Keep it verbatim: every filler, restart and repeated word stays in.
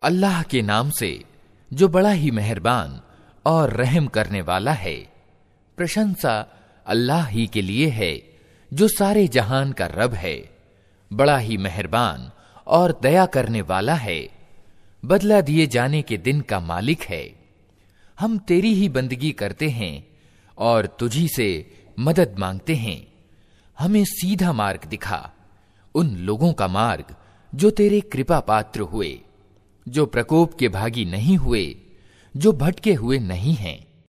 अल्लाह के नाम से जो बड़ा ही मेहरबान और रहम करने वाला है। प्रशंसा अल्लाह ही के लिए है जो सारे जहान का रब है, बड़ा ही मेहरबान और दया करने वाला है, बदला दिए जाने के दिन का मालिक है। हम तेरी ही बंदगी करते हैं और तुझी से मदद मांगते हैं। हमें सीधा मार्ग दिखा, उन लोगों का मार्ग जो तेरे कृपा पात्र हुए, जो प्रकोप के भागी नहीं हुए, जो भटके हुए नहीं हैं।